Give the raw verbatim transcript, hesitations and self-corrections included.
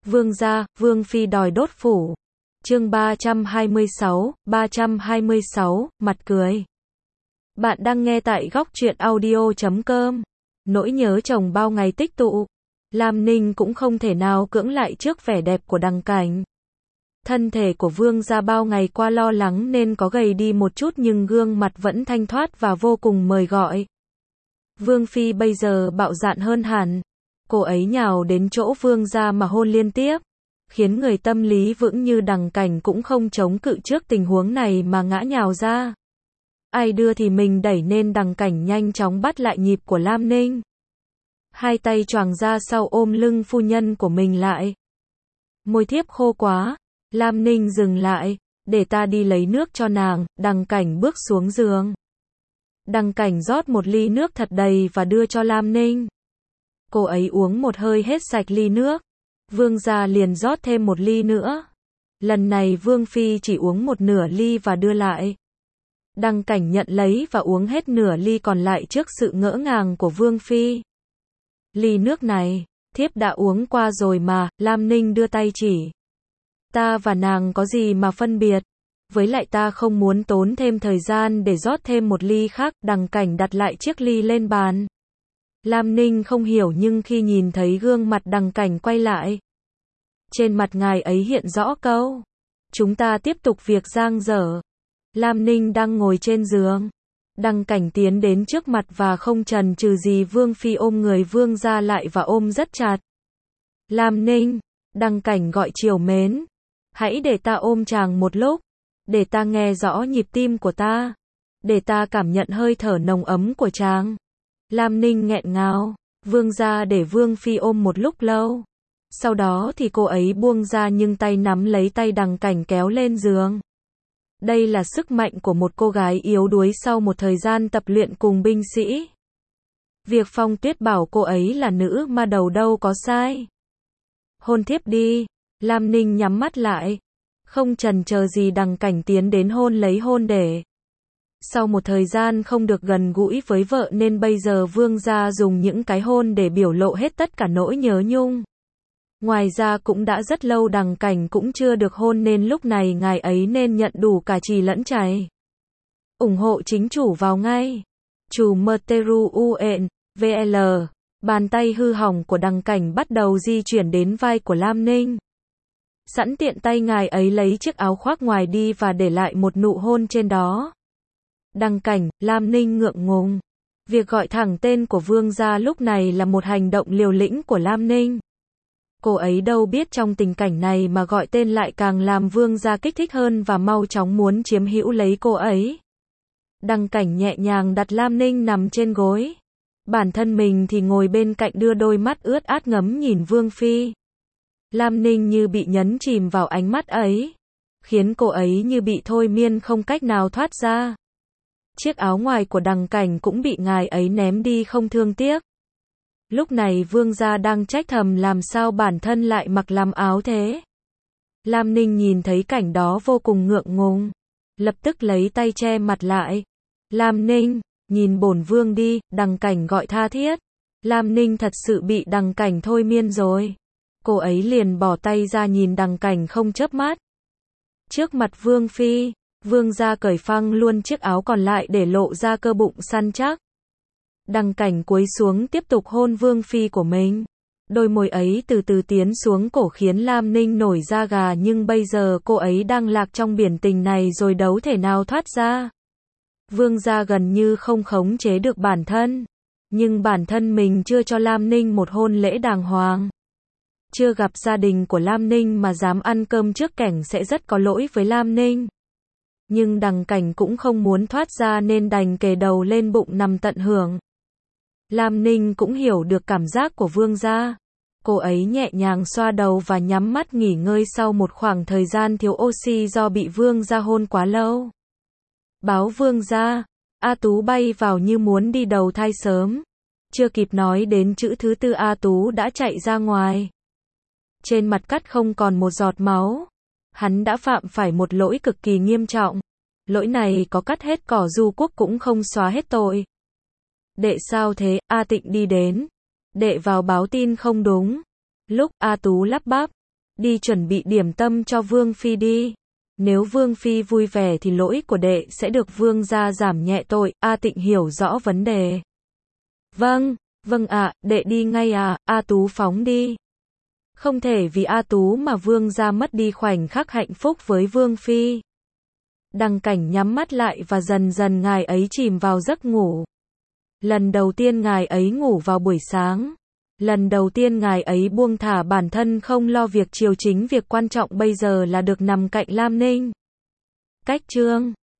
Vương gia, Vương Phi đòi đốt phủ. Chương ba trăm hai mươi sáu, ba trăm hai mươi sáu, mặt cười. Bạn đang nghe tại góc truyện audio chấm com. Nỗi nhớ chồng bao ngày tích tụ. Lam Ninh cũng không thể nào cưỡng lại trước vẻ đẹp của Đằng Cảnh. Thân thể của Vương gia bao ngày qua lo lắng nên có gầy đi một chút nhưng gương mặt vẫn thanh thoát và vô cùng mời gọi. Vương Phi bây giờ bạo dạn hơn hẳn. Cô ấy nhào đến chỗ Vương gia mà hôn liên tiếp, khiến người tâm lý vững như Đằng Cảnh cũng không chống cự trước tình huống này mà ngã nhào ra. Ai đưa thì mình đẩy nên Đằng Cảnh nhanh chóng bắt lại nhịp của Lam Ninh. Hai tay choàng ra sau ôm lưng phu nhân của mình lại. Môi thiếp khô quá. Lam Ninh dừng lại, để ta đi lấy nước cho nàng. Đằng Cảnh bước xuống giường. Đằng Cảnh rót một ly nước thật đầy và đưa cho Lam Ninh. Cô ấy uống một hơi hết sạch ly nước. Vương gia liền rót thêm một ly nữa. Lần này Vương Phi chỉ uống một nửa ly và đưa lại. Đằng Cảnh nhận lấy và uống hết nửa ly còn lại trước sự ngỡ ngàng của Vương Phi. Ly nước này, thiếp đã uống qua rồi mà. Lam Ninh đưa tay chỉ. Ta và nàng có gì mà phân biệt. Với lại ta không muốn tốn thêm thời gian để rót thêm một ly khác. Đằng Cảnh đặt lại chiếc ly lên bàn. Lam Ninh không hiểu nhưng khi nhìn thấy gương mặt Đằng Cảnh quay lại, trên mặt ngài ấy hiện rõ câu: chúng ta tiếp tục việc dang dở. Lam Ninh đang ngồi trên giường. Đằng Cảnh tiến đến trước mặt và không chần chừ gì Vương Phi ôm người Vương gia lại và ôm rất chặt. Lam Ninh, Đằng Cảnh gọi trìu mến. Hãy để ta ôm chàng một lúc. Để ta nghe rõ nhịp tim của ta. Để ta cảm nhận hơi thở nồng ấm của chàng. Lam Ninh nghẹn ngào. Vương gia để Vương Phi ôm một lúc lâu. Sau đó thì cô ấy buông ra nhưng tay nắm lấy tay Đằng Cảnh kéo lên giường. Đây là sức mạnh của một cô gái yếu đuối sau một thời gian tập luyện cùng binh sĩ. Việc Phong Tuyết bảo cô ấy là nữ ma đầu đâu có sai. Hôn thiếp đi. Lam Ninh nhắm mắt lại. Không chần chờ gì Đằng Cảnh tiến đến hôn lấy hôn để. Sau một thời gian không được gần gũi với vợ nên bây giờ Vương gia dùng những cái hôn để biểu lộ hết tất cả nỗi nhớ nhung. Ngoài ra cũng đã rất lâu Đằng Cảnh cũng chưa được hôn nên lúc này ngài ấy nên nhận đủ cả trì lẫn chày. Ủng hộ chính chủ vào ngay. Chủ Mteru Uen, vê lờ. Bàn tay hư hỏng của Đằng Cảnh bắt đầu di chuyển đến vai của Lam Ninh. Sẵn tiện tay ngài ấy lấy chiếc áo khoác ngoài đi và để lại một nụ hôn trên đó. Đằng Cảnh, Lam Ninh ngượng ngùng. Việc gọi thẳng tên của Vương gia lúc này là một hành động liều lĩnh của Lam Ninh. Cô ấy đâu biết trong tình cảnh này mà gọi tên lại càng làm Vương gia kích thích hơn và mau chóng muốn chiếm hữu lấy cô ấy. Đằng Cảnh nhẹ nhàng đặt Lam Ninh nằm trên gối. Bản thân mình thì ngồi bên cạnh đưa đôi mắt ướt át ngắm nhìn Vương Phi. Lam Ninh như bị nhấn chìm vào ánh mắt ấy, khiến cô ấy như bị thôi miên không cách nào thoát ra. Chiếc áo ngoài của Đằng Cảnh cũng bị ngài ấy ném đi không thương tiếc. Lúc này Vương gia đang trách thầm làm sao bản thân lại mặc làm áo thế. Lam Ninh nhìn thấy cảnh đó vô cùng ngượng ngùng, lập tức lấy tay che mặt lại. Lam Ninh, nhìn bổn vương đi. Đằng Cảnh gọi tha thiết. Lam Ninh thật sự bị Đằng Cảnh thôi miên rồi. Cô ấy liền bỏ tay ra nhìn Đằng Cảnh không chớp mắt. Trước mặt Vương Phi, Vương gia cởi phăng luôn chiếc áo còn lại để lộ ra cơ bụng săn chắc. Đằng Cảnh cúi xuống tiếp tục hôn Vương Phi của mình. Đôi môi ấy từ từ tiến xuống cổ khiến Lam Ninh nổi da gà nhưng bây giờ cô ấy đang lạc trong biển tình này rồi đâu thể nào thoát ra. Vương gia gần như không khống chế được bản thân. Nhưng bản thân mình chưa cho Lam Ninh một hôn lễ đàng hoàng. Chưa gặp gia đình của Lam Ninh mà dám ăn cơm trước kẻng sẽ rất có lỗi với Lam Ninh. Nhưng Đằng Cảnh cũng không muốn thoát ra nên đành kề đầu lên bụng nằm tận hưởng. Lam Ninh cũng hiểu được cảm giác của Vương gia. Cô ấy nhẹ nhàng xoa đầu và nhắm mắt nghỉ ngơi sau một khoảng thời gian thiếu oxy do bị Vương gia hôn quá lâu. Báo Vương gia, A Tú bay vào như muốn đi đầu thai sớm. Chưa kịp nói đến chữ thứ tư A Tú đã chạy ra ngoài. Trên mặt cắt không còn một giọt máu. Hắn đã phạm phải một lỗi cực kỳ nghiêm trọng. Lỗi này có cắt hết cỏ du quốc cũng không xóa hết tội. Đệ sao thế? A Tịnh đi đến. Đệ vào báo tin không đúng. Lúc A Tú lắp bắp, đi chuẩn bị điểm tâm cho Vương Phi đi. Nếu Vương Phi vui vẻ thì lỗi của đệ sẽ được Vương gia giảm nhẹ tội. A Tịnh hiểu rõ vấn đề. Vâng, vâng ạ, đệ đi ngay à, A Tú phóng đi. Không thể vì A Tú mà Vương gia mất đi khoảnh khắc hạnh phúc với Vương Phi. Đằng Cảnh nhắm mắt lại và dần dần ngài ấy chìm vào giấc ngủ. Lần đầu tiên ngài ấy ngủ vào buổi sáng. Lần đầu tiên ngài ấy buông thả bản thân không lo việc chiều, chính việc quan trọng bây giờ là được nằm cạnh Lam Ninh. Cách chương